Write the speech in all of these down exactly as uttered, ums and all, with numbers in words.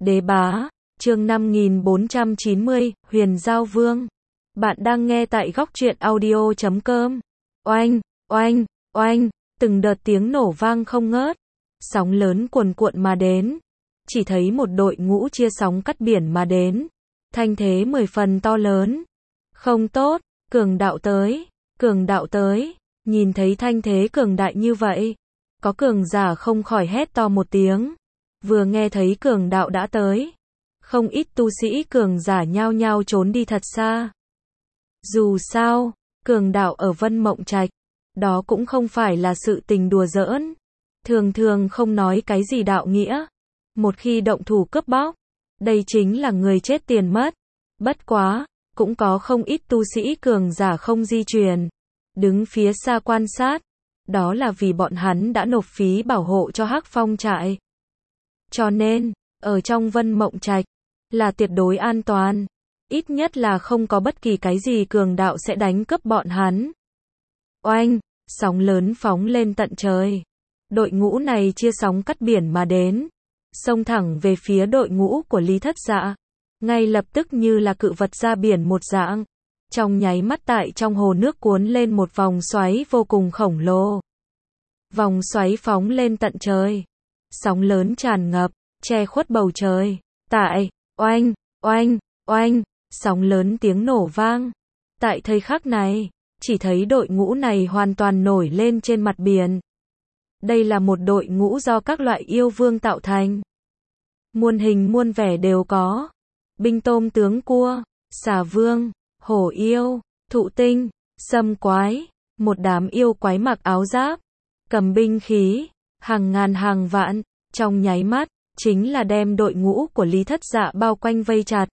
Đế bá, chương năm nghìn bốn trăm chín mươi, Huyền Giao Vương. Bạn đang nghe tại góc truyện audio chấm com. Oanh, oanh, oanh, từng đợt tiếng nổ vang không ngớt. Sóng lớn cuồn cuộn mà đến. Chỉ thấy một đội ngũ chia sóng cắt biển mà đến. Thanh thế mười phần to lớn. Không tốt, cường đạo tới, cường đạo tới. Nhìn thấy thanh thế cường đại như vậy. Có cường giả không khỏi hét to một tiếng. Vừa nghe thấy cường đạo đã tới. Không ít tu sĩ cường giả nhao nhao trốn đi thật xa. Dù sao, cường đạo ở Vân Mộng Trạch, đó cũng không phải là sự tình đùa giỡn. Thường thường không nói cái gì đạo nghĩa. Một khi động thủ cướp bóc, đây chính là người chết tiền mất. Bất quá, cũng có không ít tu sĩ cường giả không di chuyển. Đứng phía xa quan sát. Đó là vì bọn hắn đã nộp phí bảo hộ cho Hắc Phong trại. Cho nên, ở trong Vân Mộng Trạch, là tuyệt đối an toàn. Ít nhất là không có bất kỳ cái gì cường đạo sẽ đánh cướp bọn hắn. Oanh, sóng lớn phóng lên tận trời. Đội ngũ này chia sóng cắt biển mà đến. Xông thẳng về phía đội ngũ của Lý Thất Dạ. Ngay lập tức như là cự vật ra biển một dạng. Trong nháy mắt tại trong hồ nước cuốn lên một vòng xoáy vô cùng khổng lồ. Vòng xoáy phóng lên tận trời. Sóng lớn tràn ngập, che khuất bầu trời. Tại, oanh, oanh, oanh, sóng lớn tiếng nổ vang. Tại thời khắc này, chỉ thấy đội ngũ này hoàn toàn nổi lên trên mặt biển. Đây là một đội ngũ do các loại yêu vương tạo thành. Muôn hình muôn vẻ đều có. Binh tôm tướng cua, xà vương, hổ yêu, thụ tinh, sâm quái. Một đám yêu quái mặc áo giáp, cầm binh khí, hàng ngàn hàng vạn. Trong nháy mắt, chính là đem đội ngũ của Lý Thất Dạ bao quanh vây chặt.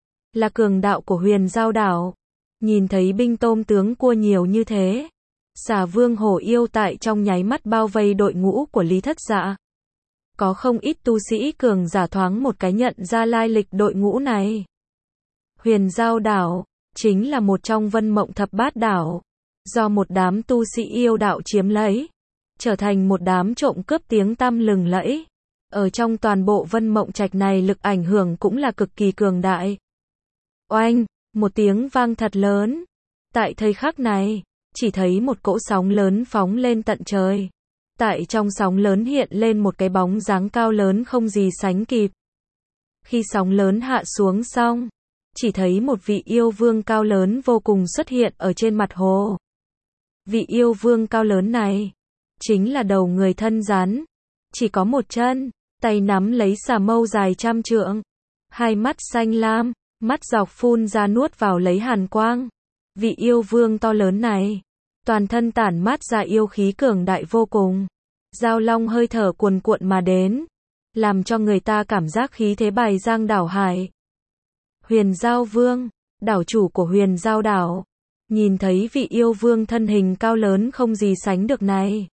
Là cường đạo của Huyền Giao đảo. Nhìn thấy binh tôm tướng cua nhiều như thế. Xà vương hổ yêu tại trong nháy mắt bao vây đội ngũ của Lý Thất Dạ. Có không ít tu sĩ cường giả thoáng một cái nhận ra lai lịch đội ngũ này. Huyền Giao đảo, chính là một trong Vân Mộng thập bát đảo. Do một đám tu sĩ yêu đạo chiếm lấy. Trở thành một đám trộm cướp tiếng tăm lừng lẫy. Ở trong toàn bộ Vân Mộng Trạch này lực ảnh hưởng cũng là cực kỳ cường đại. Oanh, một tiếng vang thật lớn. Tại thời khắc này, chỉ thấy một cỗ sóng lớn phóng lên tận trời. Tại trong sóng lớn hiện lên một cái bóng dáng cao lớn không gì sánh kịp. Khi sóng lớn hạ xuống xong, chỉ thấy một vị yêu vương cao lớn vô cùng xuất hiện ở trên mặt hồ. Vị yêu vương cao lớn này, chính là đầu người thân rắn. Chỉ có một chân, tay nắm lấy xà mâu dài trăm trượng. Hai mắt xanh lam, mắt dọc phun ra nuốt vào lấy hàn quang. Vị yêu vương to lớn này, toàn thân tản mát ra yêu khí cường đại vô cùng. Giao long hơi thở cuồn cuộn mà đến, làm cho người ta cảm giác khí thế bài giang đảo hải. Huyền Giao Vương, đảo chủ của Huyền Giao đảo, nhìn thấy vị yêu vương thân hình cao lớn không gì sánh được này.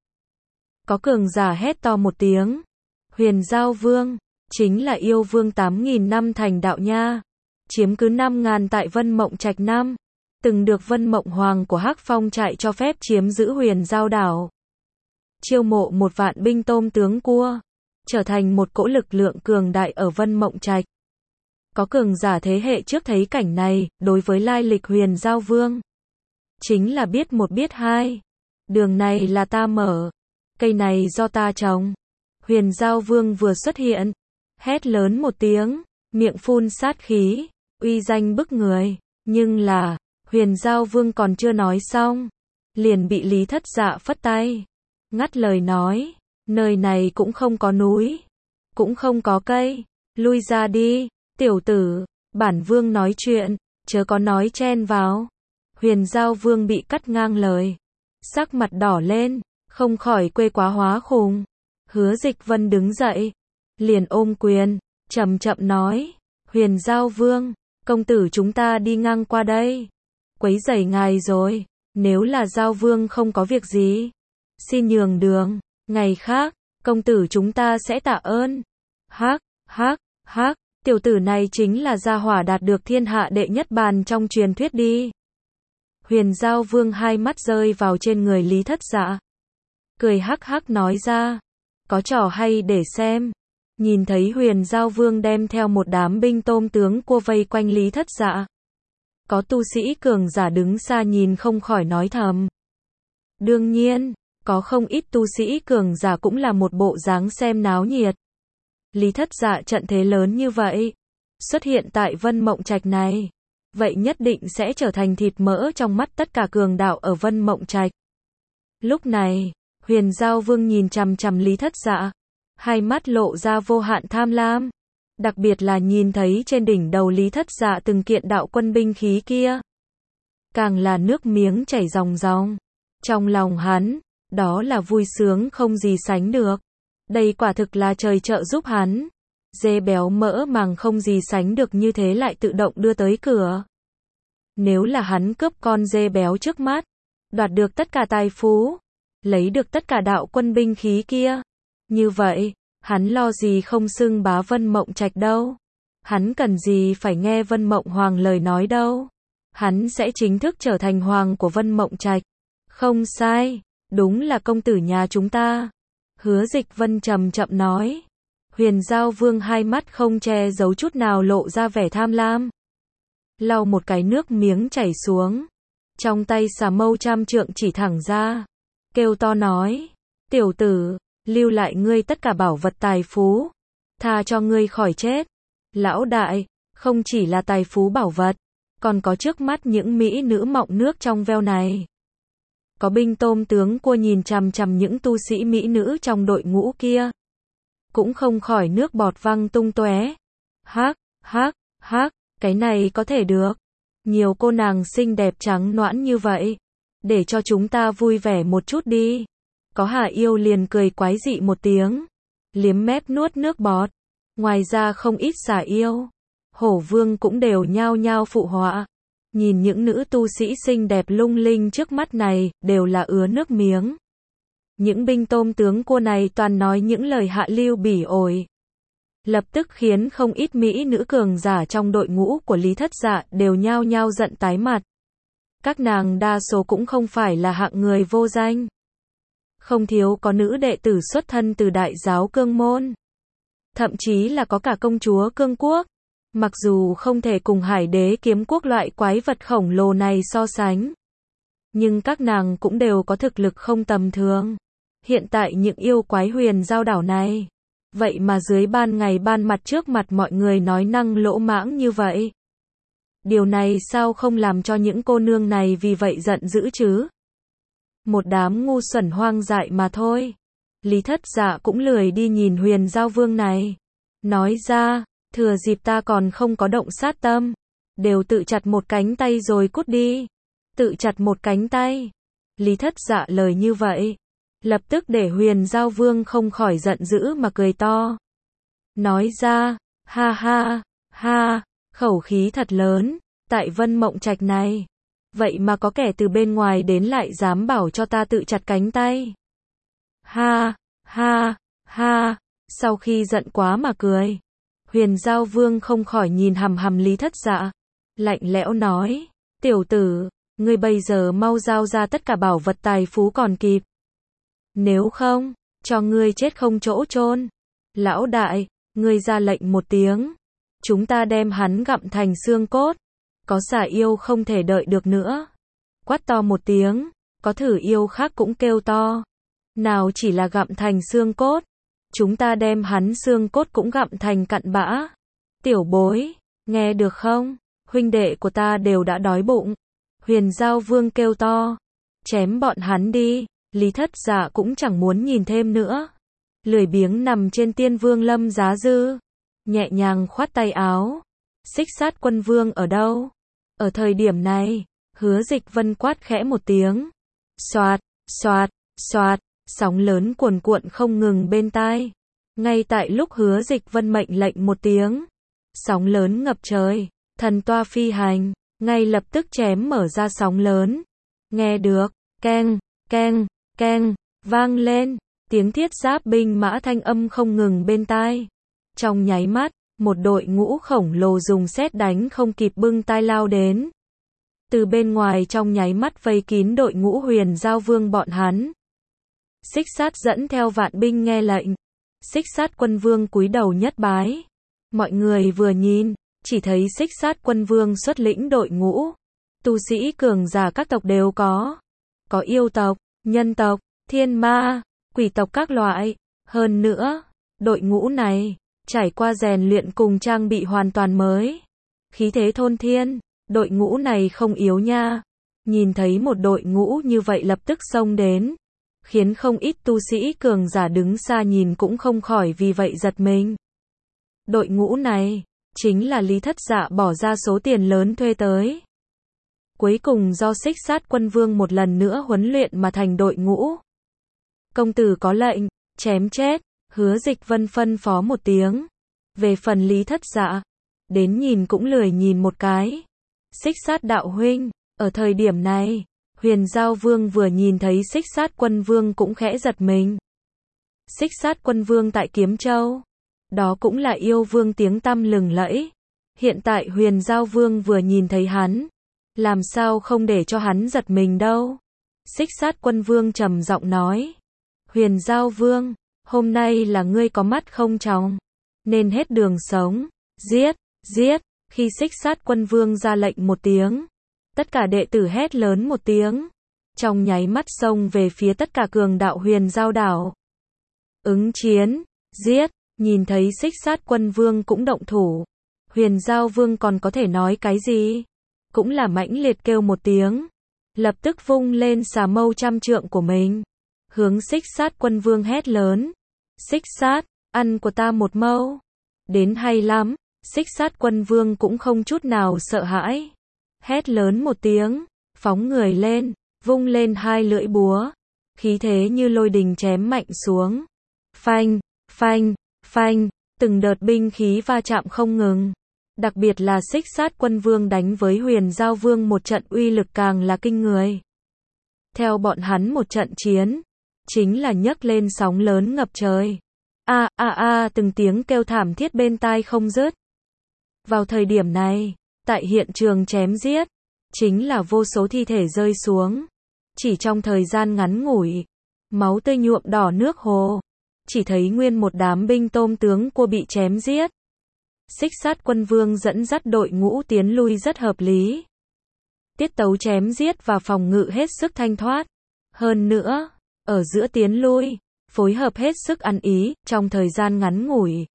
Có cường giả hét to một tiếng. Huyền Giao Vương, chính là yêu vương tám nghìn năm thành đạo nha. Chiếm cứ năm ngàn tại Vân Mộng Trạch năm. Từng được Vân Mộng Hoàng của Hắc Phong trại cho phép chiếm giữ Huyền Giao đảo. Chiêu mộ một vạn binh tôm tướng cua. Trở thành một cỗ lực lượng cường đại ở Vân Mộng Trạch. Có cường giả thế hệ trước thấy cảnh này, đối với lai lịch Huyền Giao Vương. Chính là biết một biết hai. Đường này là ta mở. Cây này do ta trồng. Huyền Giao Vương vừa xuất hiện. Hét lớn một tiếng. Miệng phun sát khí. Uy danh bức người. Nhưng là, Huyền Giao Vương còn chưa nói xong. Liền bị Lý Thất Dạ phất tay. Ngắt lời nói. Nơi này cũng không có núi. Cũng không có cây. Lui ra đi. Tiểu tử. Bản vương nói chuyện. Chớ có nói chen vào. Huyền Giao Vương bị cắt ngang lời. Sắc mặt đỏ lên. Không khỏi quê quá hóa khùng. Hứa Dịch Vân đứng dậy. Liền ôm quyền. Chậm chậm nói. Huyền Giao Vương. Công tử chúng ta đi ngang qua đây. Quấy rầy ngài rồi. Nếu là Giao Vương không có việc gì. Xin nhường đường. Ngày khác. Công tử chúng ta sẽ tạ ơn. Hắc, hắc, hắc. Tiểu tử này chính là gia hỏa đạt được thiên hạ đệ nhất bàn trong truyền thuyết đi. Huyền Giao Vương hai mắt rơi vào trên người Lý Thất Dạ. Cười hắc hắc nói ra. Có trò hay để xem. Nhìn thấy Huyền Giao Vương đem theo một đám binh tôm tướng cua vây quanh Lý Thất Dạ. Có tu sĩ cường giả đứng xa nhìn không khỏi nói thầm. Đương nhiên, có không ít tu sĩ cường giả cũng là một bộ dáng xem náo nhiệt. Lý Thất Dạ trận thế lớn như vậy, xuất hiện tại Vân Mộng Trạch này, vậy nhất định sẽ trở thành thịt mỡ trong mắt tất cả cường đạo ở Vân Mộng Trạch. Lúc này, Huyền Giao Vương nhìn chằm chằm Lý Thất Dạ, hai mắt lộ ra vô hạn tham lam, đặc biệt là nhìn thấy trên đỉnh đầu Lý Thất Dạ từng kiện đạo quân binh khí kia, càng là nước miếng chảy ròng ròng. Trong lòng hắn, đó là vui sướng không gì sánh được. Đây quả thực là trời trợ giúp hắn. Dê béo mỡ màng không gì sánh được như thế lại tự động đưa tới cửa. Nếu là hắn cướp con dê béo trước mắt, đoạt được tất cả tài phú, lấy được tất cả đạo quân binh khí kia, như vậy, hắn lo gì không xưng bá Vân Mộng Trạch đâu. Hắn cần gì phải nghe Vân Mộng Hoàng lời nói đâu. Hắn sẽ chính thức trở thành hoàng của Vân Mộng Trạch. Không sai, đúng là công tử nhà chúng ta. Hứa Dịch Vân chậm chậm nói. Huyền Giao Vương hai mắt không che giấu chút nào lộ ra vẻ tham lam. Lau một cái nước miếng chảy xuống. Trong tay xà mâu trăm trượng chỉ thẳng ra. Kêu to nói. Tiểu tử, lưu lại ngươi tất cả bảo vật tài phú. Tha cho ngươi khỏi chết. Lão đại, không chỉ là tài phú bảo vật, còn có trước mắt những mỹ nữ mọng nước trong veo này. Có binh tôm tướng cua nhìn chằm chằm những tu sĩ mỹ nữ trong đội ngũ kia, cũng không khỏi nước bọt văng tung tóe. Hắc, hắc, hắc, cái này có thể được. Nhiều cô nàng xinh đẹp trắng nõn như vậy, để cho chúng ta vui vẻ một chút đi. Có Hà Yêu liền cười quái dị một tiếng, liếm mép nuốt nước bọt. Ngoài ra không ít xà yêu, hổ vương cũng đều nhao nhao phụ họa. Nhìn những nữ tu sĩ xinh đẹp lung linh trước mắt này, đều là ứa nước miếng. Những binh tôm tướng cua này toàn nói những lời hạ lưu bỉ ổi. Lập tức khiến không ít mỹ nữ cường giả trong đội ngũ của Lý Thất Dạ đều nhao nhao giận tái mặt. Các nàng đa số cũng không phải là hạng người vô danh. Không thiếu có nữ đệ tử xuất thân từ đại giáo Cương Môn. Thậm chí là có cả công chúa Cương Quốc. Mặc dù không thể cùng Hải Đế Kiếm Quốc loại quái vật khổng lồ này so sánh, nhưng các nàng cũng đều có thực lực không tầm thường. Hiện tại những yêu quái Huyền Giao đảo này, vậy mà dưới ban ngày ban mặt trước mặt mọi người nói năng lỗ mãng như vậy. Điều này sao không làm cho những cô nương này vì vậy giận dữ chứ? Một đám ngu xuẩn hoang dại mà thôi. Lý Thất Dạ cũng lười đi nhìn Huyền Giao Vương này. Nói ra, thừa dịp ta còn không có động sát tâm, đều tự chặt một cánh tay rồi cút đi. Tự chặt một cánh tay. Lý Thất Dạ lời như vậy, lập tức để Huyền Giao Vương không khỏi giận dữ mà cười to. Nói ra, ha ha, ha, khẩu khí thật lớn, tại Vân Mộng Trạch này. Vậy mà có kẻ từ bên ngoài đến lại dám bảo cho ta tự chặt cánh tay. Ha, ha, ha, sau khi giận quá mà cười. Huyền Giao Vương không khỏi nhìn hằm hằm Lý Thất Dạ, lạnh lẽo nói, tiểu tử, ngươi bây giờ mau giao ra tất cả bảo vật tài phú còn kịp. Nếu không, cho ngươi chết không chỗ chôn. Lão đại, ngươi ra lệnh một tiếng, chúng ta đem hắn gặm thành xương cốt. Có xà yêu không thể đợi được nữa, quát to một tiếng, có thử yêu khác cũng kêu to. Nào chỉ là gặm thành xương cốt, chúng ta đem hắn xương cốt cũng gặm thành cặn bã. Tiểu bối, nghe được không? Huynh đệ của ta đều đã đói bụng. Huyền Giao Vương kêu to, chém bọn hắn đi. Lý Thất Dạ cũng chẳng muốn nhìn thêm nữa, lười biếng nằm trên Tiên Vương Lâm Giá Dư, nhẹ nhàng khoát tay áo. Xích Sát Quân Vương ở đâu? Ở thời điểm này, Hứa Dịch Vân quát khẽ một tiếng. Xoạt, xoạt, xoạt, sóng lớn cuồn cuộn không ngừng bên tai. Ngay tại lúc Hứa Dịch Vân mệnh lệnh một tiếng, sóng lớn ngập trời, thần toa phi hành, ngay lập tức chém mở ra sóng lớn. Nghe được, keng, keng, keng, vang lên, tiếng thiết giáp binh mã thanh âm không ngừng bên tai. Trong nháy mắt, một đội ngũ khổng lồ dùng sét đánh không kịp bưng tai lao đến. Từ bên ngoài trong nháy mắt vây kín đội ngũ Huyền Giao Vương bọn hắn. Xích Sát dẫn theo vạn binh nghe lệnh, Xích Sát Quân Vương cúi đầu nhất bái. Mọi người vừa nhìn, chỉ thấy Xích Sát Quân Vương xuất lĩnh đội ngũ. Tu sĩ cường giả các tộc đều có. Có yêu tộc, nhân tộc, thiên ma, quỷ tộc các loại. Hơn nữa, đội ngũ này, trải qua rèn luyện cùng trang bị hoàn toàn mới. Khí thế thôn thiên, đội ngũ này không yếu nha. Nhìn thấy một đội ngũ như vậy lập tức xông đến. Khiến không ít tu sĩ cường giả đứng xa nhìn cũng không khỏi vì vậy giật mình. Đội ngũ này, chính là Lý Thất Dạ bỏ ra số tiền lớn thuê tới. Cuối cùng do Xích Sát Quân Vương một lần nữa huấn luyện mà thành đội ngũ. Công tử có lệnh, chém chết, Hứa Dịch Vân phân phó một tiếng. Về phần Lý Thất Dạ, đến nhìn cũng lười nhìn một cái. Xích Sát đạo huynh, ở thời điểm này, Huyền Giao Vương vừa nhìn thấy Xích Sát Quân Vương cũng khẽ giật mình. Xích Sát Quân Vương tại Kiếm Châu, đó cũng là yêu vương tiếng tăm lừng lẫy. Hiện tại Huyền Giao Vương vừa nhìn thấy hắn, làm sao không để cho hắn giật mình đâu. Xích Sát Quân Vương trầm giọng nói. Huyền Giao Vương, hôm nay là ngươi có mắt không tròng, nên hết đường sống. Giết, giết, khi Xích Sát Quân Vương ra lệnh một tiếng, tất cả đệ tử hét lớn một tiếng. Trong nháy mắt xông về phía tất cả cường đạo Huyền Giao đảo. Ứng chiến, giết, nhìn thấy Xích Sát Quân Vương cũng động thủ. Huyền Giao Vương còn có thể nói cái gì? Cũng là mãnh liệt kêu một tiếng. Lập tức vung lên xà mâu trăm trượng của mình. Hướng Xích Sát Quân Vương hét lớn. Xích Sát, ăn của ta một mâu. Đến hay lắm, Xích Sát Quân Vương cũng không chút nào sợ hãi. Hét lớn một tiếng, phóng người lên, vung lên hai lưỡi búa. Khí thế như lôi đình chém mạnh xuống. Phanh, phanh, phanh, từng đợt binh khí va chạm không ngừng. Đặc biệt là Xích Sát Quân Vương đánh với Huyền Giao Vương một trận uy lực càng là kinh người. Theo bọn hắn một trận chiến, chính là nhấc lên sóng lớn ngập trời. A a a từng tiếng kêu thảm thiết bên tai không dứt. Vào thời điểm này, tại hiện trường chém giết, chính là vô số thi thể rơi xuống. Chỉ trong thời gian ngắn ngủi, máu tươi nhuộm đỏ nước hồ. Chỉ thấy nguyên một đám binh tôm tướng cua bị chém giết. Xích Sát Quân Vương dẫn dắt đội ngũ tiến lui rất hợp lý. Tiết tấu chém giết và phòng ngự hết sức thanh thoát. Hơn nữa, ở giữa tiến lui, phối hợp hết sức ăn ý, trong thời gian ngắn ngủi.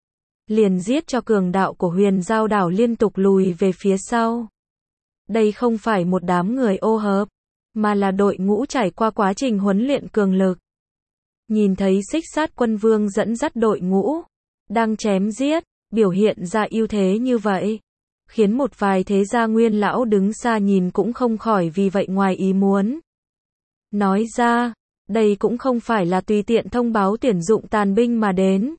Liền giết cho cường đạo của Huyền Giao đảo liên tục lùi về phía sau. Đây không phải một đám người ô hợp, mà là đội ngũ trải qua quá trình huấn luyện cường lực. Nhìn thấy Xích Sát Quân Vương dẫn dắt đội ngũ, đang chém giết, biểu hiện ra ưu thế như vậy, khiến một vài thế gia nguyên lão đứng xa nhìn cũng không khỏi vì vậy ngoài ý muốn. Nói ra, đây cũng không phải là tùy tiện thông báo tuyển dụng tàn binh mà đến.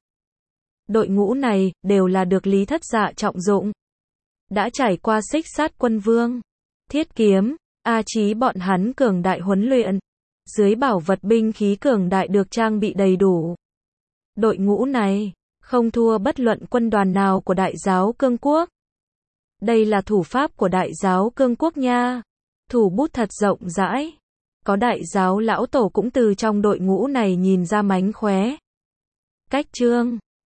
Đội ngũ này, đều là được Lý Thất Dạ trọng dụng. Đã trải qua Xích Sát Quân Vương, Thiết Kiếm, A Chí bọn hắn cường đại huấn luyện. Dưới bảo vật binh khí cường đại được trang bị đầy đủ. Đội ngũ này, không thua bất luận quân đoàn nào của Đại giáo Cương Quốc. Đây là thủ pháp của Đại giáo Cương Quốc nha. Thủ bút thật rộng rãi. Có Đại giáo lão tổ cũng từ trong đội ngũ này nhìn ra mánh khóe. Cách chương